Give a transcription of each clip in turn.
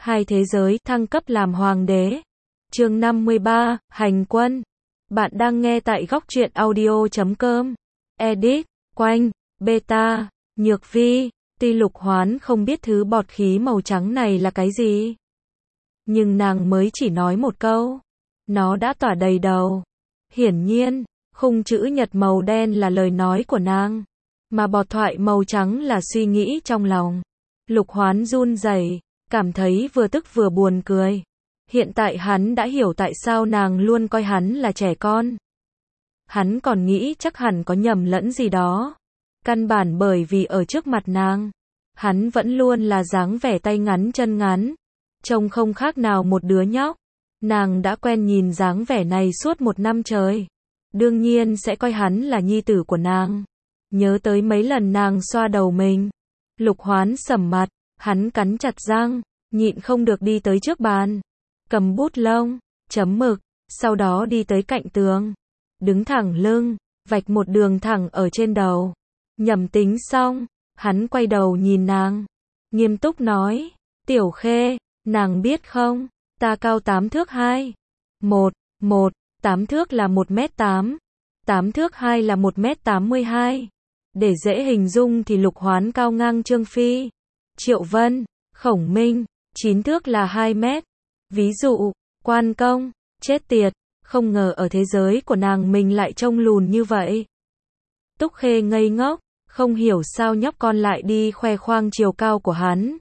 Hai thế giới thăng cấp làm hoàng đế. Chương 53, Hành quân. Bạn đang nghe tại góc truyện audio.com. Edit, Quanh, Beta, Nhược Vi. Tuy Lục Hoán không biết thứ bọt khí màu trắng này là cái gì, nhưng nàng mới chỉ nói một câu, nó đã tỏa đầy đầu. Hiển nhiên, khung chữ nhật màu đen là lời nói của nàng, mà bọt thoại màu trắng là suy nghĩ trong lòng. Lục Hoán run rẩy, cảm thấy vừa tức vừa buồn cười. Hiện tại hắn đã hiểu tại sao nàng luôn coi hắn là trẻ con. Hắn còn nghĩ chắc hẳn có nhầm lẫn gì đó. Căn bản bởi vì ở trước mặt nàng, hắn vẫn luôn là dáng vẻ tay ngắn chân ngắn, trông không khác nào một đứa nhóc. Nàng đã quen nhìn dáng vẻ này suốt một năm trời, đương nhiên sẽ coi hắn là nhi tử của nàng. Nhớ tới mấy lần nàng xoa đầu mình, Lục Hoán sầm mặt, hắn cắn chặt răng, nhịn không được đi tới trước bàn, cầm bút lông, chấm mực, sau đó đi tới cạnh tường, đứng thẳng lưng, vạch một đường thẳng ở trên đầu. Nhẩm tính xong, hắn quay đầu nhìn nàng, nghiêm túc nói, Tiểu Khê, nàng biết không, ta cao 8 thước 2. 8 thước là 1m8, 8 thước 2 là 1m82. Để dễ hình dung thì Lục Hoán cao ngang Trương Phi, Triệu Vân, Khổng Minh. 9 thước là 2 mét. Ví dụ, Quan Công, chết tiệt, không ngờ ở thế giới của nàng mình lại trông lùn như vậy. Túc Khê ngây ngốc, không hiểu sao nhóc con lại đi khoe khoang chiều cao của hắn.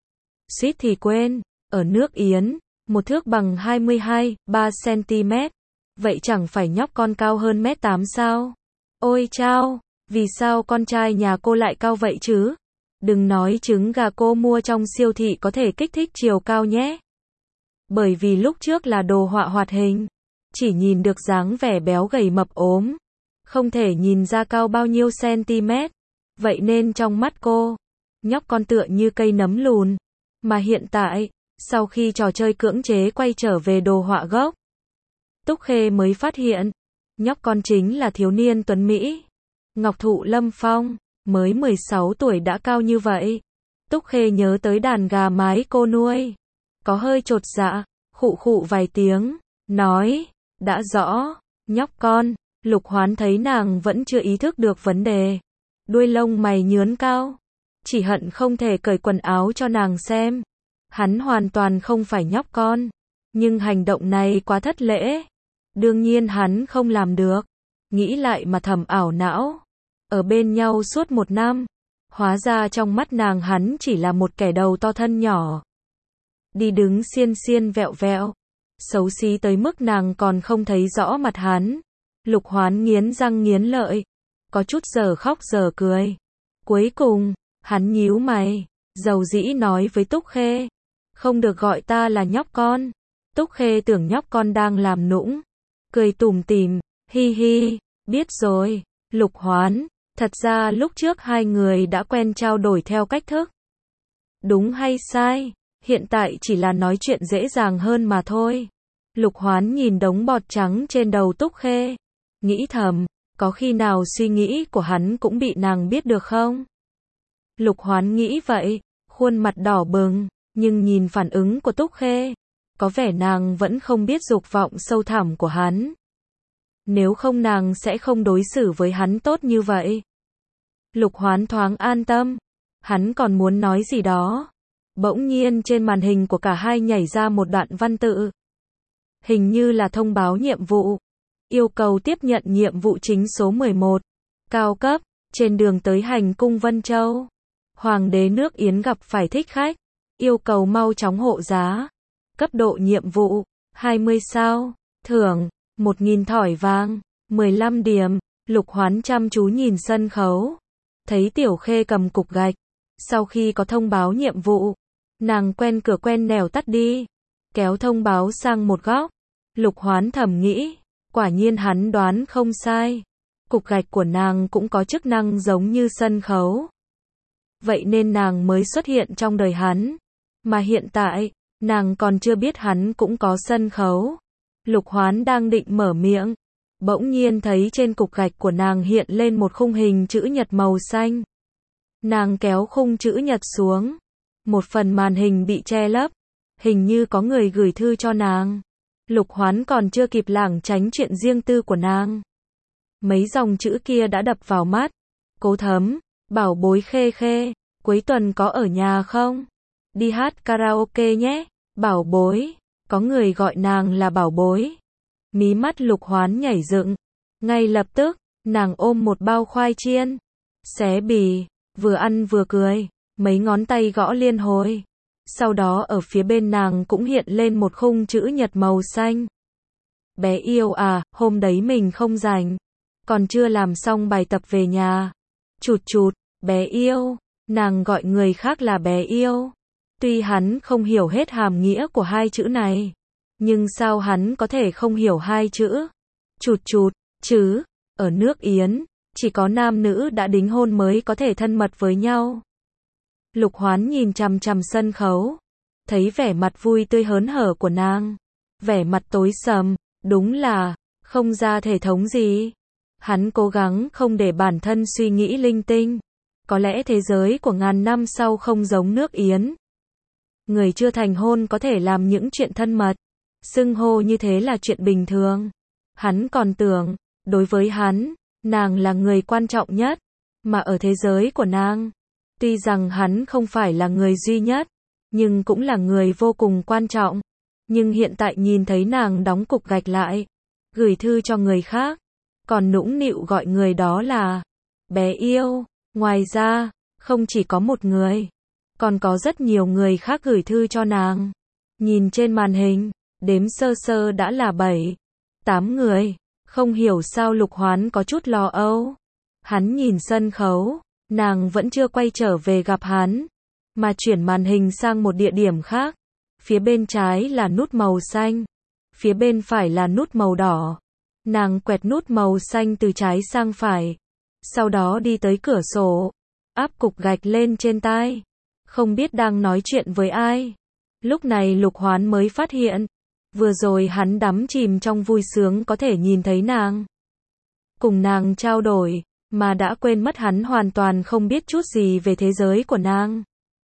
Suýt thì quên, ở nước Yến, 1 thước bằng 22,3 cm. Vậy chẳng phải nhóc con cao hơn 1m8 sao? Ôi chao, vì sao con trai nhà cô lại cao vậy chứ? Đừng nói trứng gà cô mua trong siêu thị có thể kích thích chiều cao nhé. Bởi vì lúc trước là đồ họa hoạt hình, chỉ nhìn được dáng vẻ béo gầy mập ốm, không thể nhìn ra cao bao nhiêu cm. Vậy nên trong mắt cô, nhóc con tựa như cây nấm lùn. Mà hiện tại, sau khi trò chơi cưỡng chế quay trở về đồ họa gốc, Túc Khê mới phát hiện, nhóc con chính là thiếu niên tuấn Mỹ. Ngọc Thụ Lâm Phong, mới 16 tuổi đã cao như vậy. Túc Khê nhớ tới đàn gà mái cô nuôi, có hơi chột dạ, khụ khụ vài tiếng, nói, đã rõ, nhóc con. Lục Hoán thấy nàng vẫn chưa ý thức được vấn đề, đuôi lông mày nhướn cao, chỉ hận không thể cởi quần áo cho nàng xem. Hắn hoàn toàn không phải nhóc con, nhưng hành động này quá thất lễ, đương nhiên hắn không làm được. Nghĩ lại mà thầm ảo não, ở bên nhau suốt một năm, hóa ra trong mắt nàng hắn chỉ là một kẻ đầu to thân nhỏ, đi đứng xiên xiên vẹo vẹo, xấu xí tới mức nàng còn không thấy rõ mặt hắn. Lục Hoán nghiến răng nghiến lợi, có chút giờ khóc giờ cười. Cuối cùng, hắn nhíu mày, dầu dĩ nói với Túc Khê, không được gọi ta là nhóc con. Túc Khê tưởng nhóc con đang làm nũng, cười tủm tỉm, hi hi, biết rồi. Lục Hoán, thật ra lúc trước hai người đã quen trao đổi theo cách thức. Đúng hay sai, hiện tại chỉ là nói chuyện dễ dàng hơn mà thôi. Lục Hoán nhìn đống bọt trắng trên đầu Túc Khê, nghĩ thầm, có khi nào suy nghĩ của hắn cũng bị nàng biết được không? Lục Hoán nghĩ vậy, khuôn mặt đỏ bừng, nhưng nhìn phản ứng của Túc Khê, có vẻ nàng vẫn không biết dục vọng sâu thẳm của hắn. Nếu không nàng sẽ không đối xử với hắn tốt như vậy. Lục Hoán thoáng an tâm, hắn còn muốn nói gì đó. Bỗng nhiên trên màn hình của cả hai nhảy ra một đoạn văn tự. Hình như là thông báo nhiệm vụ. Yêu cầu tiếp nhận nhiệm vụ chính số 11. Cao cấp, trên đường tới hành cung Vân Châu. Hoàng đế nước Yến gặp phải thích khách. Yêu cầu mau chóng hộ giá. Cấp độ nhiệm vụ, 20 sao. Thưởng, 1.000 thỏi vàng, 15 điểm. Lục Hoán chăm chú nhìn sân khấu. Thấy Tiểu Khê cầm cục gạch. Sau khi có thông báo nhiệm vụ, nàng quen cửa quen nẻo tắt đi, kéo thông báo sang một góc. Lục Hoán thầm nghĩ, quả nhiên hắn đoán không sai. Cục gạch của nàng cũng có chức năng giống như sân khấu. Vậy nên nàng mới xuất hiện trong đời hắn. Mà hiện tại, nàng còn chưa biết hắn cũng có sân khấu. Lục Hoán đang định mở miệng, bỗng nhiên thấy trên cục gạch của nàng hiện lên một khung hình chữ nhật màu xanh. Nàng kéo khung chữ nhật xuống, một phần màn hình bị che lấp, hình như có người gửi thư cho nàng. Lục Hoán còn chưa kịp lảng tránh chuyện riêng tư của nàng. Mấy dòng chữ kia đã đập vào mắt. Cố Thấm, bảo bối Khê Khê, cuối tuần có ở nhà không? Đi hát karaoke nhé, bảo bối. Có người gọi nàng là bảo bối. Mí mắt Lục Hoán nhảy dựng. Ngay lập tức, nàng ôm một bao khoai chiên, xé bì, vừa ăn vừa cười, mấy ngón tay gõ liên hồi. Sau đó ở phía bên nàng cũng hiện lên một khung chữ nhật màu xanh. Bé yêu à, hôm đấy mình không rảnh, còn chưa làm xong bài tập về nhà. Chụt chụt, bé yêu, nàng gọi người khác là bé yêu. Tuy hắn không hiểu hết hàm nghĩa của hai chữ này, nhưng sao hắn có thể không hiểu hai chữ chụt chụt chứ? Ở nước Yến, chỉ có nam nữ đã đính hôn mới có thể thân mật với nhau. Lục Hoán nhìn chằm chằm sân khấu, thấy vẻ mặt vui tươi hớn hở của nàng, vẻ mặt tối sầm, đúng là không ra thể thống gì. Hắn cố gắng không để bản thân suy nghĩ linh tinh. Có lẽ thế giới của ngàn năm sau không giống nước Yến. Người chưa thành hôn có thể làm những chuyện thân mật, xưng hô như thế là chuyện bình thường. Hắn còn tưởng, đối với hắn, nàng là người quan trọng nhất, mà ở thế giới của nàng, tuy rằng hắn không phải là người duy nhất, nhưng cũng là người vô cùng quan trọng. Nhưng hiện tại nhìn thấy nàng đóng cục gạch lại, gửi thư cho người khác, còn nũng nịu gọi người đó là bé yêu. Ngoài ra, không chỉ có một người, còn có rất nhiều người khác gửi thư cho nàng. Nhìn trên màn hình, đếm sơ sơ đã là 7, 8 người. Không hiểu sao Lục Hoán có chút lo âu. Hắn nhìn sân khấu, nàng vẫn chưa quay trở về gặp hắn, mà chuyển màn hình sang một địa điểm khác. Phía bên trái là nút màu xanh, phía bên phải là nút màu đỏ. Nàng quẹt nút màu xanh từ trái sang phải, sau đó đi tới cửa sổ, áp cục gạch lên trên tai, không biết đang nói chuyện với ai. Lúc này Lục Hoán mới phát hiện, vừa rồi hắn đắm chìm trong vui sướng có thể nhìn thấy nàng, cùng nàng trao đổi, mà đã quên mất hắn hoàn toàn không biết chút gì về thế giới của nàng.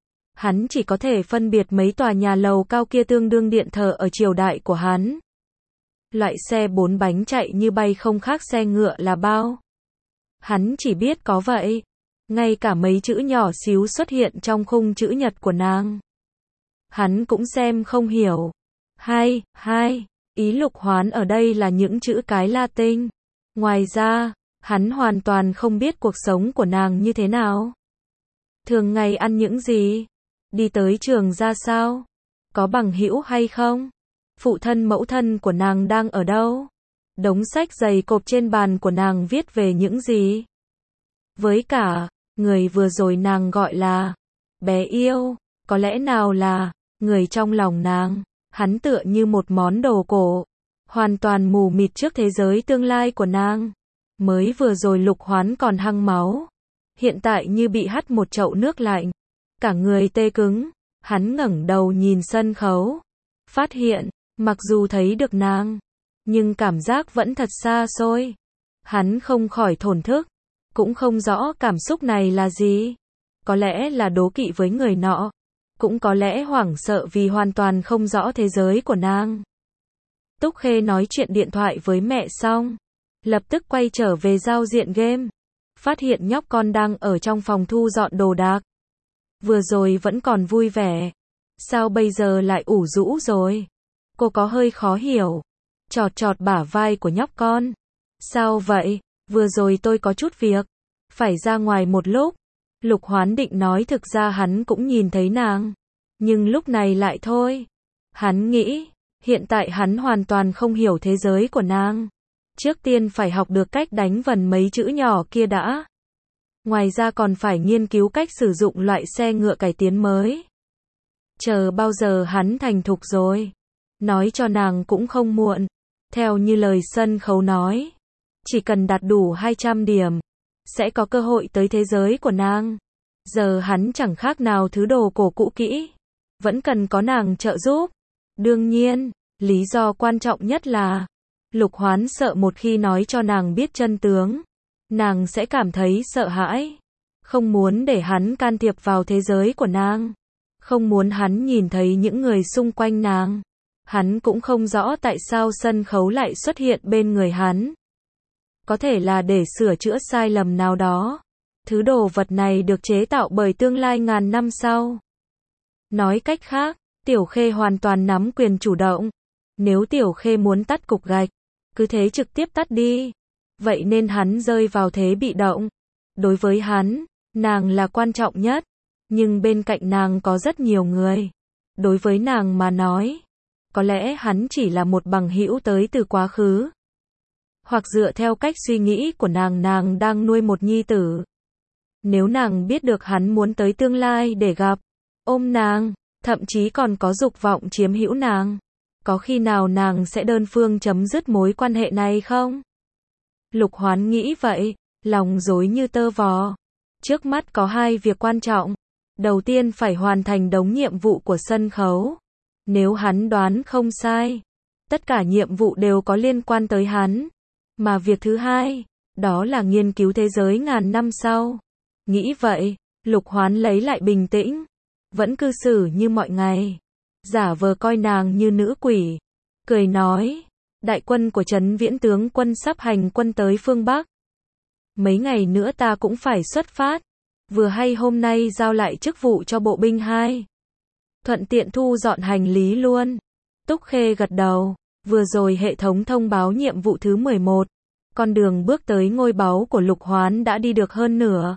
Hắn chỉ có thể phân biệt mấy tòa nhà lầu cao kia tương đương điện thờ ở triều đại của hắn. Loại xe 4 bánh chạy như bay không khác xe ngựa là bao. Hắn chỉ biết có vậy. Ngay cả mấy chữ nhỏ xíu xuất hiện trong khung chữ nhật của nàng, hắn cũng xem không hiểu. Hai, ý Lục Hoán ở đây là những chữ cái Latin. Ngoài ra, hắn hoàn toàn không biết cuộc sống của nàng như thế nào. Thường ngày ăn những gì? Đi tới trường ra sao? Có bằng hữu hay không? Phụ thân mẫu thân của nàng đang ở đâu? Đống sách dày cộp trên bàn của nàng viết về những gì? Với cả, người vừa rồi nàng gọi là bé yêu, có lẽ nào là người trong lòng nàng? Hắn tựa như một món đồ cổ, hoàn toàn mù mịt trước thế giới tương lai của nàng. Mới vừa rồi Lục Hoán còn hăng máu, hiện tại như bị hắt một chậu nước lạnh, cả người tê cứng. Hắn ngẩng đầu nhìn sân khấu, phát hiện, mặc dù thấy được nàng, nhưng cảm giác vẫn thật xa xôi. Hắn không khỏi thổn thức, cũng không rõ cảm xúc này là gì. Có lẽ là đố kỵ với người nọ, cũng có lẽ hoảng sợ vì hoàn toàn không rõ thế giới của nàng. Túc Khê nói chuyện điện thoại với mẹ xong, lập tức quay trở về giao diện game, phát hiện nhóc con đang ở trong phòng thu dọn đồ đạc. Vừa rồi vẫn còn vui vẻ, sao bây giờ lại ủ rũ rồi? Cô có hơi khó hiểu, chọt chọt bả vai của nhóc con. Sao vậy? Vừa rồi tôi có chút việc, phải ra ngoài một lúc. Lục Hoán định nói thực ra hắn cũng nhìn thấy nàng, nhưng lúc này lại thôi. Hắn nghĩ, hiện tại hắn hoàn toàn không hiểu thế giới của nàng. Trước tiên phải học được cách đánh vần mấy chữ nhỏ kia đã. Ngoài ra còn phải nghiên cứu cách sử dụng loại xe ngựa cải tiến mới. Chờ bao giờ hắn thành thục rồi, nói cho nàng cũng không muộn. Theo như lời sân khấu nói, chỉ cần đạt đủ 200 điểm, sẽ có cơ hội tới thế giới của nàng. Giờ hắn chẳng khác nào thứ đồ cổ cũ kỹ, vẫn cần có nàng trợ giúp. Đương nhiên, lý do quan trọng nhất là, Lục Hoán sợ một khi nói cho nàng biết chân tướng, nàng sẽ cảm thấy sợ hãi, không muốn để hắn can thiệp vào thế giới của nàng. không muốn hắn nhìn thấy những người xung quanh nàng. Hắn cũng không rõ tại sao sân khấu lại xuất hiện bên người hắn. Có thể là để sửa chữa sai lầm nào đó. Thứ đồ vật này được chế tạo bởi tương lai ngàn năm sau. Nói cách khác, Tiểu Khê hoàn toàn nắm quyền chủ động. Nếu Tiểu Khê muốn tắt cục gạch, cứ thế trực tiếp tắt đi. Vậy nên hắn rơi vào thế bị động. Đối với hắn, nàng là quan trọng nhất. Nhưng bên cạnh nàng có rất nhiều người. Đối với nàng mà nói, có lẽ hắn chỉ là một bằng hữu tới từ quá khứ. Hoặc dựa theo cách suy nghĩ của nàng đang nuôi một nhi tử. Nếu nàng biết được hắn muốn tới tương lai để gặp, ôm nàng, thậm chí còn có dục vọng chiếm hữu nàng, có khi nào nàng sẽ đơn phương chấm dứt mối quan hệ này không? Lục Hoán nghĩ vậy, lòng rối như tơ vò. Trước mắt có hai việc quan trọng. Đầu tiên phải hoàn thành đống nhiệm vụ của sân khấu. Nếu hắn đoán không sai, tất cả nhiệm vụ đều có liên quan tới hắn. Mà việc thứ hai, đó là nghiên cứu thế giới ngàn năm sau. Nghĩ vậy, Lục Hoán lấy lại bình tĩnh, vẫn cư xử như mọi ngày, giả vờ coi nàng như nữ quỷ, cười nói, đại quân của Trấn Viễn tướng quân sắp hành quân tới phương Bắc. Mấy ngày nữa ta cũng phải xuất phát, vừa hay hôm nay giao lại chức vụ cho bộ binh 2. Thuận tiện thu dọn hành lý luôn. Túc Khê gật đầu, vừa rồi hệ thống thông báo nhiệm vụ thứ 11. Con đường bước tới ngôi báu của Lục Hoán đã đi được hơn nửa.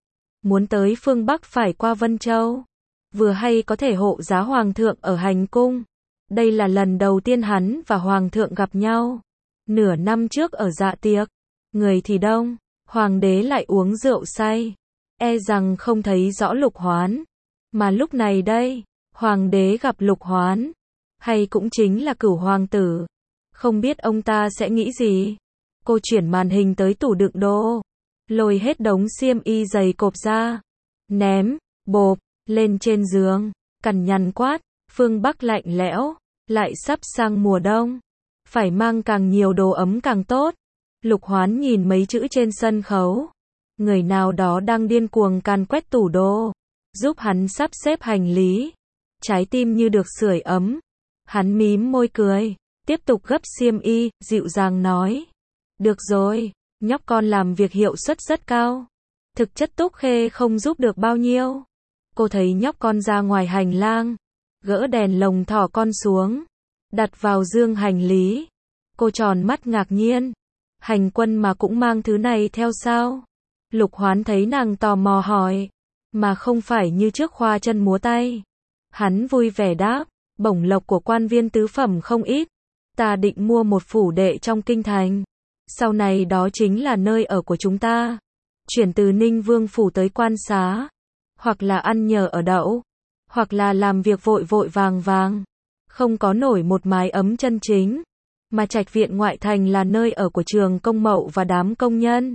Muốn tới phương Bắc phải qua Vân Châu. Vừa hay có thể hộ giá Hoàng thượng ở hành cung. Đây là lần đầu tiên hắn và Hoàng thượng gặp nhau. Nửa năm trước ở dạ tiệc, người thì đông, Hoàng đế lại uống rượu say. E rằng không thấy rõ Lục Hoán. Mà lúc này đây, Hoàng đế gặp Lục Hoán, hay cũng chính là Cửu hoàng tử. Không biết ông ta sẽ nghĩ gì. Cô chuyển màn hình tới tủ đựng đồ, lôi hết đống xiêm y giày cộp ra, ném, bộp, lên trên giường, cằn nhằn quát, phương Bắc lạnh lẽo, lại sắp sang mùa đông. Phải mang càng nhiều đồ ấm càng tốt. Lục Hoán nhìn mấy chữ trên sân khấu. Người nào đó đang điên cuồng càn quét tủ đồ, giúp hắn sắp xếp hành lý. Trái tim như được sưởi ấm. Hắn mím môi cười, tiếp tục gấp xiêm y, dịu dàng nói. Được rồi, nhóc con làm việc hiệu suất rất cao. Thực chất Túc Khê không giúp được bao nhiêu. Cô thấy nhóc con ra ngoài hành lang, gỡ đèn lồng thỏ con xuống, đặt vào dương hành lý. Cô tròn mắt ngạc nhiên. Hành quân mà cũng mang thứ này theo sao? Lục Hoán thấy nàng tò mò hỏi, mà không phải như trước khoa chân múa tay. Hắn vui vẻ đáp, bổng lộc của quan viên tứ phẩm không ít. Ta định mua một phủ đệ trong kinh thành. Sau này đó chính là nơi ở của chúng ta. Chuyển từ Ninh Vương phủ tới quan xá, hoặc là ăn nhờ ở đậu, hoặc là làm việc vội vội vàng vàng, không có nổi một mái ấm chân chính. Mà trạch viện ngoại thành là nơi ở của trường công mậu và đám công nhân.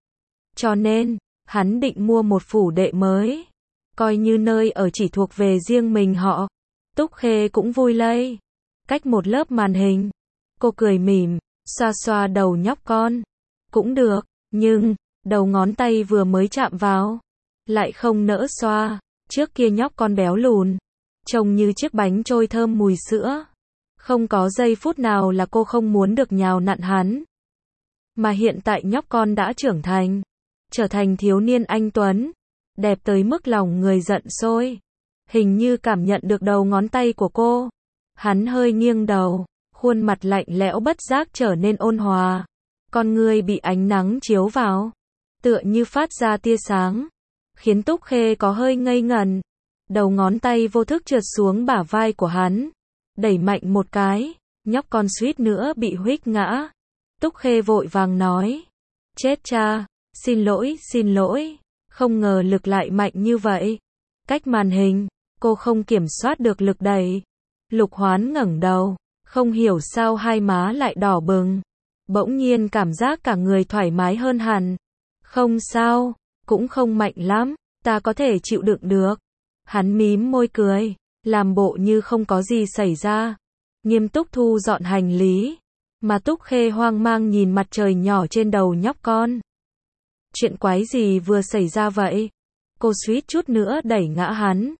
Cho nên, hắn định mua một phủ đệ mới, coi như nơi ở chỉ thuộc về riêng mình họ. Túc Khê cũng vui lây. Cách một lớp màn hình, cô cười mỉm, xoa xoa đầu nhóc con. Cũng được, nhưng, đầu ngón tay vừa mới chạm vào, lại không nỡ xoa. Trước kia nhóc con béo lùn, trông như chiếc bánh trôi thơm mùi sữa. Không có giây phút nào là cô không muốn được nhào nặn hắn. Mà hiện tại nhóc con đã trưởng thành, trở thành thiếu niên anh tuấn, đẹp tới mức lòng người giận sôi. Hình như cảm nhận được đầu ngón tay của cô. Hắn hơi nghiêng đầu, khuôn mặt lạnh lẽo bất giác trở nên ôn hòa. Con người bị ánh nắng chiếu vào, tựa như phát ra tia sáng, khiến Túc Khê có hơi ngây ngẩn. Đầu ngón tay vô thức trượt xuống bả vai của hắn, đẩy mạnh một cái, nhóc con suýt nữa bị huých ngã. Túc Khê vội vàng nói, chết cha, xin lỗi, không ngờ lực lại mạnh như vậy. Cách màn hình, cô không kiểm soát được lực đẩy. Lục Hoán ngẩng đầu, không hiểu sao hai má lại đỏ bừng. Bỗng nhiên cảm giác cả người thoải mái hơn hẳn. Không sao, cũng không mạnh lắm, ta có thể chịu đựng được. Hắn mím môi cười, làm bộ như không có gì xảy ra. Nghiêm túc thu dọn hành lý. Mà Túc Khê hoang mang nhìn mặt trời nhỏ trên đầu nhóc con. Chuyện quái gì vừa xảy ra vậy? Cô suýt chút nữa đẩy ngã hắn.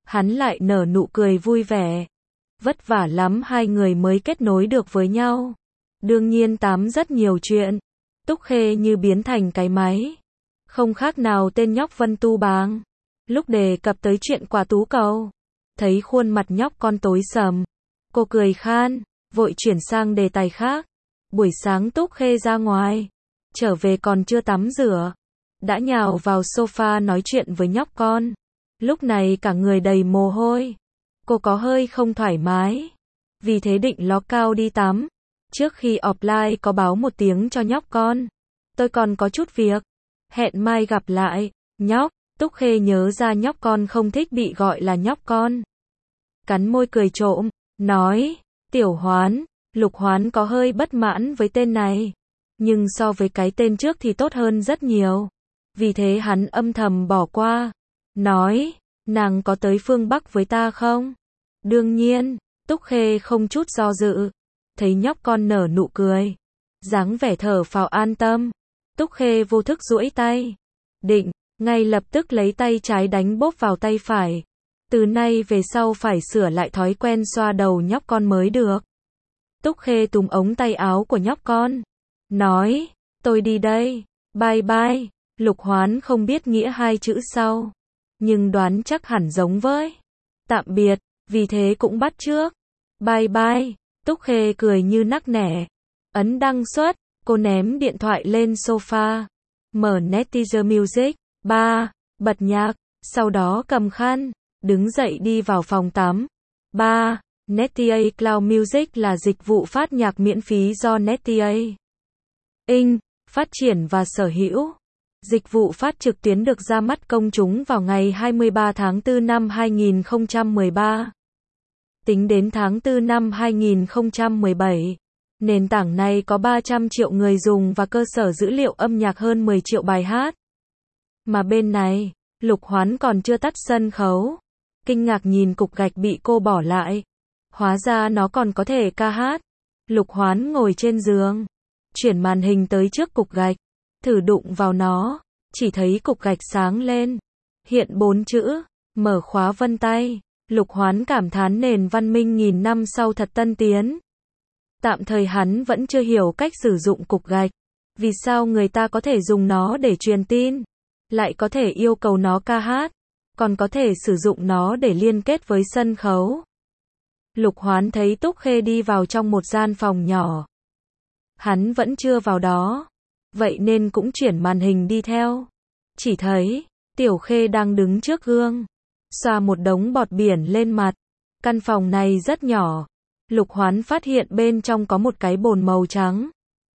hắn lại nở nụ cười vui vẻ. Vất vả lắm hai người mới kết nối được với nhau. Đương nhiên tám rất nhiều chuyện. Túc Khê như biến thành cái máy. Không khác nào tên nhóc Vân Tu Bang. Lúc đề cập tới chuyện quả tú cầu, thấy khuôn mặt nhóc con tối sầm. Cô cười khan, vội chuyển sang đề tài khác. Buổi sáng Túc Khê ra ngoài, trở về còn chưa tắm rửa, đã nhào vào sofa nói chuyện với nhóc con. Lúc này cả người đầy mồ hôi. Cô có hơi không thoải mái, vì thế định ló cao đi tắm. Trước khi offline có báo một tiếng cho nhóc con. Tôi còn có chút việc. Hẹn mai gặp lại. Nhóc. Túc Khê nhớ ra nhóc con không thích bị gọi là nhóc con. Cắn môi cười trộm, nói, Tiểu Hoán. Lục Hoán có hơi bất mãn với tên này, nhưng so với cái tên trước thì tốt hơn rất nhiều. Vì thế hắn âm thầm bỏ qua, nói, nàng có tới phương Bắc với ta không? Đương nhiên. Túc Khê không chút do dự. Thấy nhóc con nở nụ cười, dáng vẻ thở phào an tâm, Túc Khê vô thức duỗi tay, định ngay lập tức lấy tay trái đánh bốp vào tay phải. Từ nay về sau phải sửa lại thói quen xoa đầu nhóc con mới được. Túc Khê túm ống tay áo của nhóc con, nói, tôi đi đây, bye bye. Lục Hoán không biết nghĩa hai chữ sau, nhưng đoán chắc hẳn giống với tạm biệt, vì thế cũng bắt chước. Bye bye. Túc Khê cười như nắc nẻ. Ấn đăng xuất, cô ném điện thoại lên sofa, mở Netizer Music, bật nhạc, sau đó cầm khăn, đứng dậy đi vào phòng tắm. Netia Cloud Music là dịch vụ phát nhạc miễn phí do Netia Inc. phát triển và sở hữu. Dịch vụ phát trực tuyến được ra mắt công chúng vào ngày 23 tháng 4 năm 2013. Tính đến tháng 4 năm 2017, nền tảng này có 300 triệu người dùng và cơ sở dữ liệu âm nhạc hơn 10 triệu bài hát. Mà bên này, Lục Hoán còn chưa tắt sân khấu. Kinh ngạc nhìn cục gạch bị cô bỏ lại. Hóa ra nó còn có thể ca hát. Lục Hoán ngồi trên giường, chuyển màn hình tới trước cục gạch, thử đụng vào nó, chỉ thấy cục gạch sáng lên, hiện 4 chữ, mở khóa vân tay. Lục Hoán cảm thán nền văn minh nghìn năm sau thật tân tiến. Tạm thời hắn vẫn chưa hiểu cách sử dụng cục gạch. Vì sao người ta có thể dùng nó để truyền tin, lại có thể yêu cầu nó ca hát, còn có thể sử dụng nó để liên kết với sân khấu. Lục Hoán thấy Túc Khê đi vào trong một gian phòng nhỏ. Hắn vẫn chưa vào đó, vậy nên cũng chuyển màn hình đi theo. Chỉ thấy Tiểu Khê đang đứng trước gương, xoa một đống bọt biển lên mặt. Căn phòng này rất nhỏ. Lục Hoán phát hiện bên trong có một cái bồn màu trắng,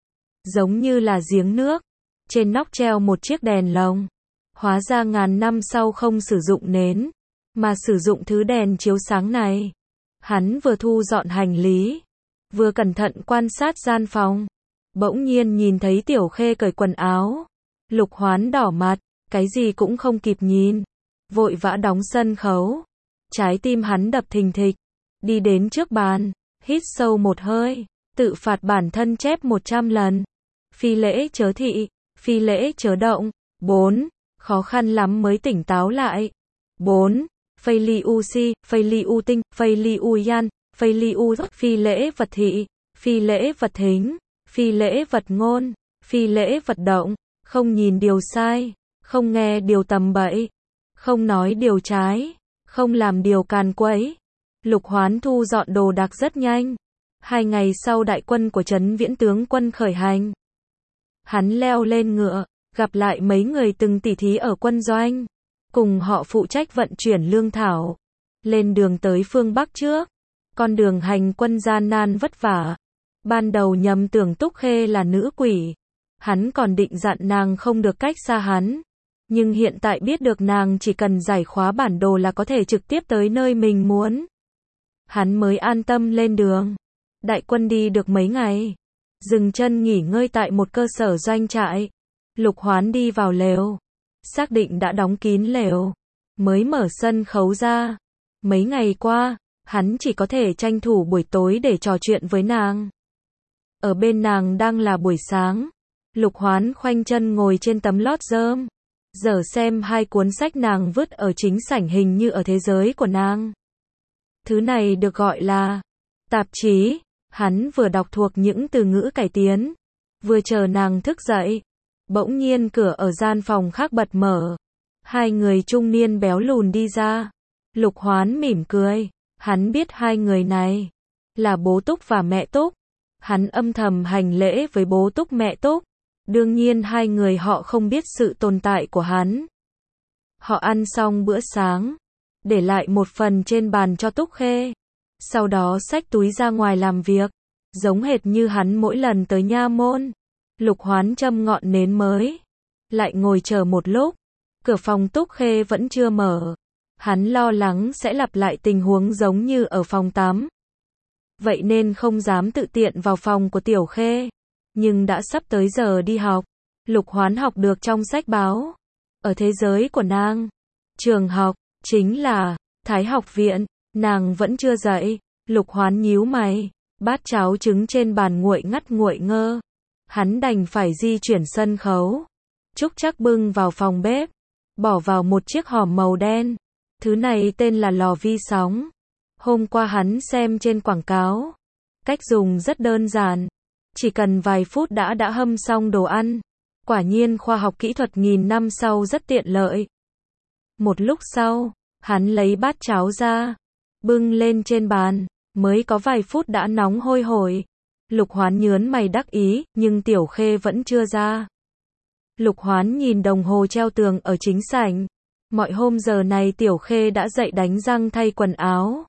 giống như là giếng nước. Trên nóc treo một chiếc đèn lồng. Hóa ra ngàn năm sau không sử dụng nến, mà sử dụng thứ đèn chiếu sáng này. Hắn vừa thu dọn hành lý, vừa cẩn thận quan sát gian phòng. Bỗng nhiên nhìn thấy Tiểu Khê cởi quần áo. Lục Hoán đỏ mặt, cái gì cũng không kịp nhìn, vội vã đóng sân khấu. Trái tim hắn đập thình thịch. Đi đến trước bàn, hít sâu một hơi, tự phạt bản thân chép 100 lần. Phi lễ chớ thị, phi lễ chớ động. 4. Khó khăn lắm mới tỉnh táo lại. 4. Phây li u si, phây li u tinh, phây li u yan, phây li u phi lễ vật thị, phi lễ vật thính, phi lễ vật ngôn, phi lễ vật động. Không nhìn điều sai, không nghe điều tầm bậy, không nói điều trái, không làm điều càn quấy. Lục Hoán thu dọn đồ đạc rất nhanh. 2 ngày sau đại quân của Trấn Viễn tướng quân khởi hành. Hắn leo lên ngựa, gặp lại mấy người từng tỉ thí ở quân doanh, cùng họ phụ trách vận chuyển lương thảo. Lên đường tới phương Bắc trước. Con đường hành quân gian nan vất vả. Ban đầu nhầm tưởng Túc Khê là nữ quỷ. Hắn còn định dặn nàng không được cách xa hắn. Nhưng hiện tại biết được nàng chỉ cần giải khóa bản đồ là có thể trực tiếp tới nơi mình muốn. Hắn mới an tâm lên đường. Đại quân đi được mấy ngày, dừng chân nghỉ ngơi tại một cơ sở doanh trại. Lục Hoán đi vào lều, xác định đã đóng kín lều, mới mở sân khấu ra. Mấy ngày qua, hắn chỉ có thể tranh thủ buổi tối để trò chuyện với nàng. Ở bên nàng đang là buổi sáng. Lục Hoán khoanh chân ngồi trên tấm lót rơm, Giờ xem hai cuốn sách nàng vứt ở chính sảnh hình như ở thế giới của nàng. Thứ này được gọi là tạp chí. Hắn vừa đọc thuộc những từ ngữ cải tiến, vừa chờ nàng thức dậy. Bỗng nhiên cửa ở gian phòng khác bật mở. Hai người trung niên béo lùn đi ra. Lục Hoán mỉm cười. Hắn biết hai người này là bố Túc và mẹ Túc. Hắn âm thầm hành lễ với bố Túc mẹ Túc. Đương nhiên hai người họ không biết sự tồn tại của hắn. Họ ăn xong bữa sáng, để lại một phần trên bàn cho Túc Khê. Sau đó xách túi ra ngoài làm việc, giống hệt như hắn mỗi lần tới nha môn. Lục Hoán châm ngọn nến mới, lại ngồi chờ một lúc. Cửa phòng Túc Khê vẫn chưa mở. Hắn lo lắng sẽ lặp lại tình huống giống như ở phòng tắm. Vậy nên không dám tự tiện vào phòng của Tiểu Khê. Nhưng đã sắp tới giờ đi học. Lục Hoán học được trong sách báo. Ở thế giới của nàng, trường học chính là Thái học viện. Nàng vẫn chưa dậy. Lục Hoán nhíu mày. Bát cháo trứng trên bàn nguội ngắt nguội ngơ. Hắn đành phải di chuyển sân khấu. Trúc Trắc bưng vào phòng bếp, bỏ vào một chiếc hòm màu đen. Thứ này tên là lò vi sóng. Hôm qua hắn xem trên quảng cáo. Cách dùng rất đơn giản. Chỉ cần vài phút đã hâm xong đồ ăn. Quả nhiên khoa học kỹ thuật nghìn năm sau rất tiện lợi. Một lúc sau, hắn lấy bát cháo ra, bưng lên trên bàn, mới có vài phút đã nóng hôi hổi. Lục Hoán nhớn mày đắc ý, nhưng Tiểu Khê vẫn chưa ra. Lục Hoán nhìn đồng hồ treo tường ở chính sảnh. Mọi hôm giờ này Tiểu Khê đã dậy đánh răng thay quần áo.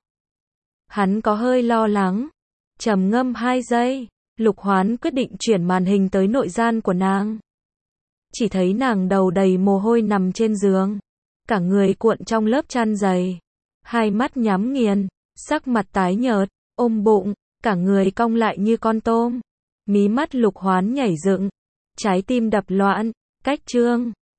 Hắn có hơi lo lắng. Trầm ngâm 2 giây, Lục Hoán quyết định chuyển màn hình tới nội gian của nàng. Chỉ thấy nàng đầu đầy mồ hôi nằm trên giường, cả người cuộn trong lớp chăn dày, hai mắt nhắm nghiền, sắc mặt tái nhợt, ôm bụng, cả người cong lại như con tôm. Mí mắt Lục Hoán nhảy dựng, trái tim đập loạn. Cách chương